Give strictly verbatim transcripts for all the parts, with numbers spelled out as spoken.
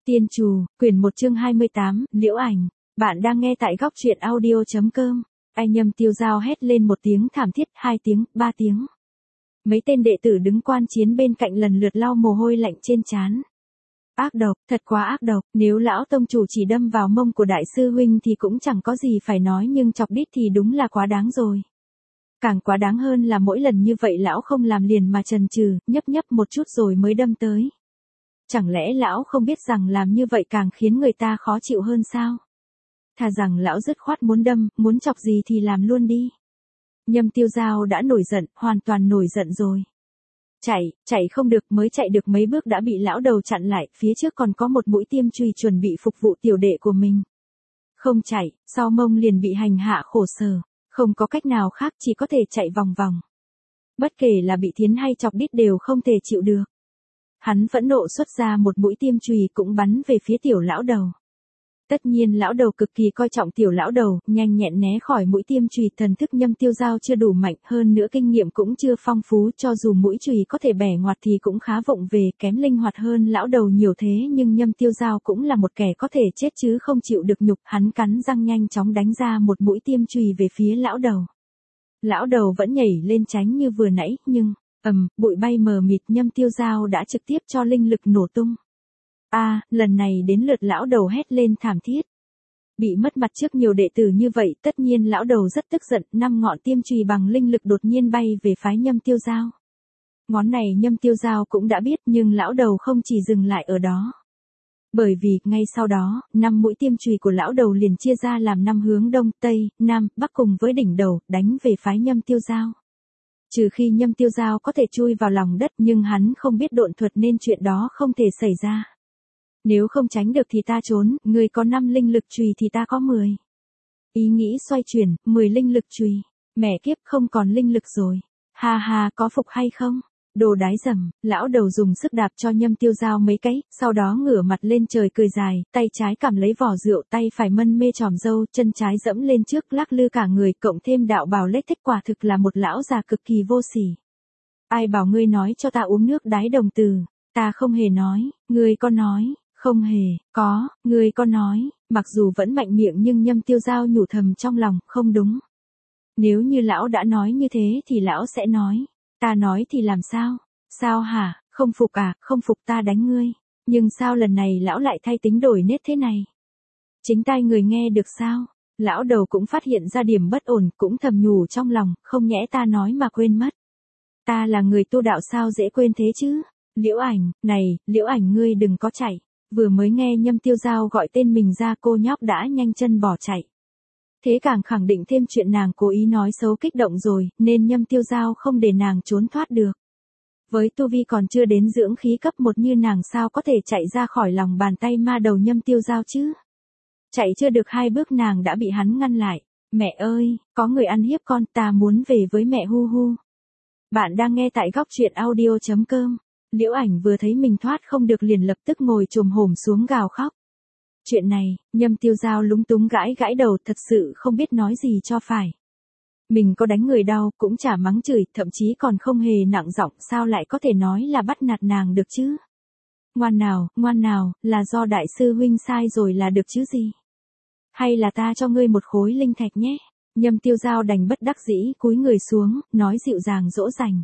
Tiên Trù, quyển một chương hai mươi tám, Liễu Ảnh. Bạn đang nghe tại góc truyện audio chấm com. Ai Nhâm Tiêu Dao hét lên một tiếng thảm thiết, hai tiếng, ba tiếng. Mấy tên đệ tử đứng quan chiến bên cạnh lần lượt lau mồ hôi lạnh trên trán. Ác độc, thật quá ác độc, nếu lão tông chủ chỉ đâm vào mông của đại sư huynh thì cũng chẳng có gì phải nói, nhưng chọc đít thì đúng là quá đáng rồi. Càng quá đáng hơn là mỗi lần như vậy lão không làm liền mà chần chừ, nhấp nhấp một chút rồi mới đâm tới. Chẳng lẽ lão không biết rằng làm như vậy càng khiến người ta khó chịu hơn sao? Thà rằng lão dứt khoát muốn đâm, muốn chọc gì thì làm luôn đi. Nhâm Tiêu Dao đã nổi giận, hoàn toàn nổi giận rồi. Chạy, chạy không được, mới chạy được mấy bước đã bị lão đầu chặn lại, phía trước còn có một mũi tiêm chùy chuẩn bị phục vụ tiểu đệ của mình. Không chạy, sau mông liền bị hành hạ khổ sở, không có cách nào khác, chỉ có thể chạy vòng vòng. Bất kể là bị thiến hay chọc đít đều không thể chịu được. Hắn phẫn nộ xuất ra một mũi tiêm chùy cũng bắn về phía tiểu lão đầu. Tất nhiên lão đầu cực kỳ coi trọng tiểu lão đầu, nhanh nhẹn né khỏi mũi tiêm chùy. Thần thức Nhâm Tiêu Dao chưa đủ mạnh, hơn nữa kinh nghiệm cũng chưa phong phú, cho dù mũi chùy có thể bẻ ngoặt thì cũng khá vụng về, kém linh hoạt hơn lão đầu nhiều thế, nhưng Nhâm Tiêu Dao cũng là một kẻ có thể chết chứ không chịu được nhục, hắn cắn răng nhanh chóng đánh ra một mũi tiêm chùy về phía lão đầu. Lão đầu vẫn nhảy lên tránh như vừa nãy, nhưng ầm, bụi bay mờ mịt, Nhâm Tiêu Dao đã trực tiếp cho linh lực nổ tung. A, à, lần này đến lượt lão đầu hét lên thảm thiết. Bị mất mặt trước nhiều đệ tử như vậy, tất nhiên lão đầu rất tức giận, năm ngọn tiêm chùy bằng linh lực đột nhiên bay về phái Nhâm Tiêu Dao. Ngón này Nhâm Tiêu Dao cũng đã biết, nhưng lão đầu không chỉ dừng lại ở đó. Bởi vì, ngay sau đó, năm mũi tiêm chùy của lão đầu liền chia ra làm năm hướng đông, tây, nam, bắc cùng với đỉnh đầu, đánh về phái Nhâm Tiêu Dao. Trừ khi Nhâm Tiêu Dao có thể chui vào lòng đất, nhưng hắn không biết độn thuật nên chuyện đó không thể xảy ra. Nếu không tránh được thì ta trốn, người có năm linh lực chùy thì ta có mười. Ý nghĩ xoay chuyển, mười linh lực chùy. Mẹ kiếp, không còn linh lực rồi. Ha ha, có phục hay không? Đồ đái dầm, lão đầu dùng sức đạp cho Nhâm Tiêu Dao mấy cái, sau đó ngửa mặt lên trời cười dài, tay trái cầm lấy vỏ rượu, tay phải mân mê tròm râu, chân trái dẫm lên trước lắc lư cả người, cộng thêm đạo bào lếch thếch, quả thực là một lão già cực kỳ vô sỉ. Ai bảo ngươi nói cho ta uống nước đái đồng từ? Ta không hề nói, ngươi có nói. Không hề, có, ngươi có nói, mặc dù vẫn mạnh miệng nhưng Nhâm Tiêu Dao nhủ thầm trong lòng, không đúng. Nếu như lão đã nói như thế thì lão sẽ nói, ta nói thì làm sao? Sao hả, không phục à, không phục ta đánh ngươi. Nhưng sao lần này lão lại thay tính đổi nết thế này? Chính tai người nghe được sao? Lão đầu cũng phát hiện ra điểm bất ổn, cũng thầm nhủ trong lòng, không nhẽ ta nói mà quên mất. Ta là người tu đạo sao dễ quên thế chứ? Liễu Ảnh, này, Liễu Ảnh ngươi đừng có chạy. Vừa mới nghe Nhâm Tiêu Dao gọi tên mình ra, cô nhóc đã nhanh chân bỏ chạy. Thế càng khẳng định thêm chuyện nàng cố ý nói xấu kích động rồi, nên Nhâm Tiêu Dao không để nàng trốn thoát được. Với tu vi còn chưa đến dưỡng khí cấp một như nàng sao có thể chạy ra khỏi lòng bàn tay ma đầu Nhâm Tiêu Dao chứ? Chạy chưa được hai bước nàng đã bị hắn ngăn lại. Mẹ ơi, có người ăn hiếp con, ta muốn về với mẹ hu hu. Bạn đang nghe tại góc truyện audio chấm com. Liễu Ảnh vừa thấy mình thoát không được liền lập tức ngồi chồm hổm xuống gào khóc. Chuyện này, Nhâm Tiêu Dao lúng túng gãi gãi đầu, thật sự không biết nói gì cho phải. Mình có đánh người đau, cũng chả mắng chửi, thậm chí còn không hề nặng giọng, sao lại có thể nói là bắt nạt nàng được chứ? Ngoan nào, ngoan nào, là do đại sư huynh sai rồi là được chứ gì? Hay là ta cho ngươi một khối linh thạch nhé? Nhâm Tiêu Dao đành bất đắc dĩ cúi người xuống, nói dịu dàng dỗ dành.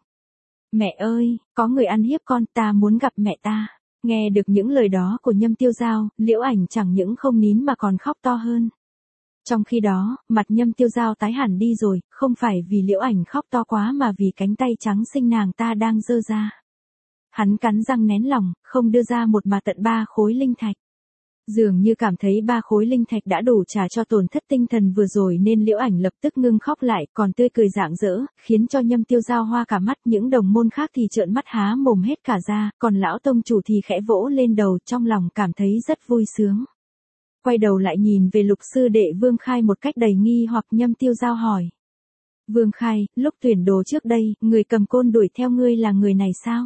Mẹ ơi, có người ăn hiếp con, ta muốn gặp mẹ ta. Nghe được những lời đó của Nhâm Tiêu Dao, Liễu Ảnh chẳng những không nín mà còn khóc to hơn. Trong khi đó, mặt Nhâm Tiêu Dao tái hẳn đi rồi, không phải vì Liễu Ảnh khóc to quá mà vì cánh tay trắng xinh nàng ta đang giơ ra. Hắn cắn răng nén lòng, không đưa ra một mà tận ba khối linh thạch. Dường như cảm thấy ba khối linh thạch đã đủ trả cho tổn thất tinh thần vừa rồi nên Liễu Ảnh lập tức ngưng khóc lại, còn tươi cười rạng rỡ, khiến cho Nhâm Tiêu Dao hoa cả mắt, những đồng môn khác thì trợn mắt há mồm hết cả ra, còn lão tông chủ thì khẽ vỗ lên đầu, trong lòng cảm thấy rất vui sướng. Quay đầu lại nhìn về Lục sư đệ Vương Khai một cách đầy nghi hoặc, Nhâm Tiêu Dao hỏi. Vương Khai, lúc tuyển đồ trước đây, người cầm côn đuổi theo ngươi là người này sao?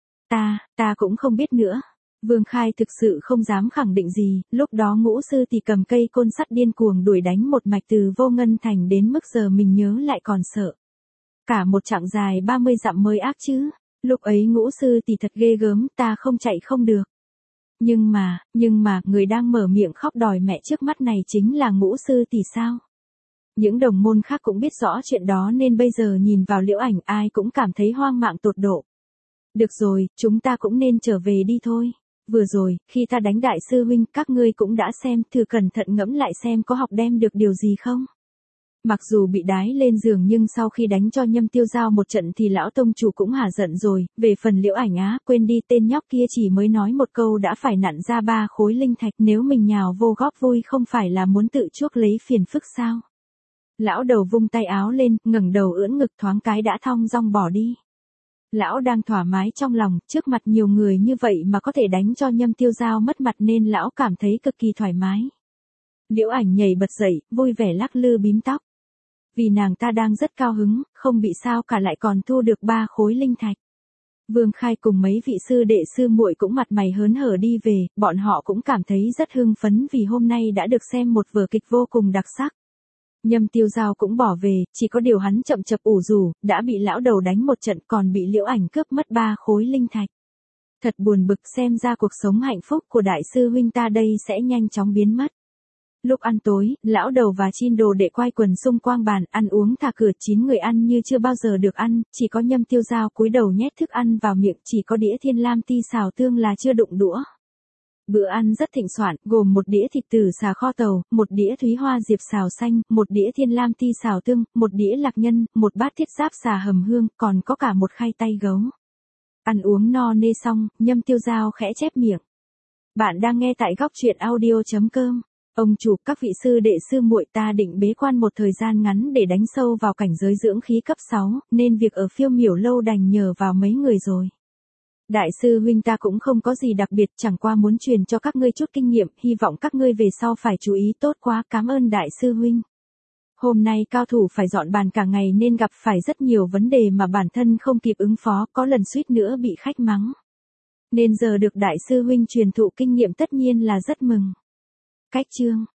Ta, ta cũng không biết nữa. Vương Khai thực sự không dám khẳng định gì, lúc đó Ngũ sư thì cầm cây côn sắt điên cuồng đuổi đánh một mạch từ Vô Ngân Thành đến mức giờ mình nhớ lại còn sợ. Cả một chặng dài ba mươi dặm mới ác chứ, lúc ấy Ngũ sư thì thật ghê gớm, ta không chạy không được. Nhưng mà, nhưng mà, người đang mở miệng khóc đòi mẹ trước mắt này chính là Ngũ sư tỷ sao? Những đồng môn khác cũng biết rõ chuyện đó nên bây giờ nhìn vào Liễu Ảnh ai cũng cảm thấy hoang mang tột độ. Được rồi, chúng ta cũng nên trở về đi thôi. Vừa rồi, khi ta đánh đại sư huynh, các ngươi cũng đã xem, thử cẩn thận ngẫm lại xem có học đem được điều gì không? Mặc dù bị đái lên giường nhưng sau khi đánh cho Nhâm Tiêu Giao một trận thì lão tông chủ cũng hả giận rồi, về phần Liễu Ảnh á, quên đi, tên nhóc kia chỉ mới nói một câu đã phải nặn ra ba khối linh thạch, nếu mình nhào vô góp vui không phải là muốn tự chuốc lấy phiền phức sao? Lão đầu vung tay áo lên, ngẩng đầu ưỡn ngực thoáng cái đã thong dong bỏ đi. Lão đang thoải mái trong lòng, trước mặt nhiều người như vậy mà có thể đánh cho Nhâm Tiêu Giao mất mặt nên lão cảm thấy cực kỳ thoải mái. Liễu Ảnh nhảy bật dậy, vui vẻ lắc lư bím tóc. Vì nàng ta đang rất cao hứng, không bị sao cả lại còn thu được ba khối linh thạch. Vương Khai cùng mấy vị sư đệ sư muội cũng mặt mày hớn hở đi về, bọn họ cũng cảm thấy rất hưng phấn vì hôm nay đã được xem một vở kịch vô cùng đặc sắc. Nhâm Tiêu Giao cũng bỏ về, chỉ có điều hắn chậm chập ủ rủ, đã bị lão đầu đánh một trận còn bị Liễu Ảnh cướp mất ba khối linh thạch. Thật buồn bực, xem ra cuộc sống hạnh phúc của đại sư huynh ta đây sẽ nhanh chóng biến mất. Lúc ăn tối, lão đầu và Chin đồ đệ quay quần xung quanh bàn, ăn uống thả cửa, chín người ăn như chưa bao giờ được ăn, chỉ có Nhâm Tiêu Giao cúi đầu nhét thức ăn vào miệng, chỉ có đĩa Thiên Lam Ti xào tương là chưa đụng đũa. Bữa ăn rất thịnh soạn, gồm một đĩa thịt tử xào kho tàu, một đĩa thúy hoa diệp xào xanh, một đĩa Thiên Lam Ti xào tương, một đĩa lạc nhân, một bát thiết giáp xà hầm hương, còn có cả một khay tay gấu. Ăn uống no nê xong, Nhâm Tiêu Giao khẽ chép miệng. Bạn đang nghe tại góc truyện audio chấm com. Ông chủ, các vị sư đệ sư muội, ta định bế quan một thời gian ngắn để đánh sâu vào cảnh giới dưỡng khí cấp sáu, nên việc ở Phiêu Miểu lâu đành nhờ vào mấy người rồi. Đại sư huynh ta cũng không có gì đặc biệt, chẳng qua muốn truyền cho các ngươi chút kinh nghiệm, hy vọng các ngươi về sau phải chú ý tốt quá, cảm ơn đại sư huynh. Hôm nay cao thủ phải dọn bàn cả ngày nên gặp phải rất nhiều vấn đề mà bản thân không kịp ứng phó, có lần suýt nữa bị khách mắng. Nên giờ được đại sư huynh truyền thụ kinh nghiệm tất nhiên là rất mừng. Cách chương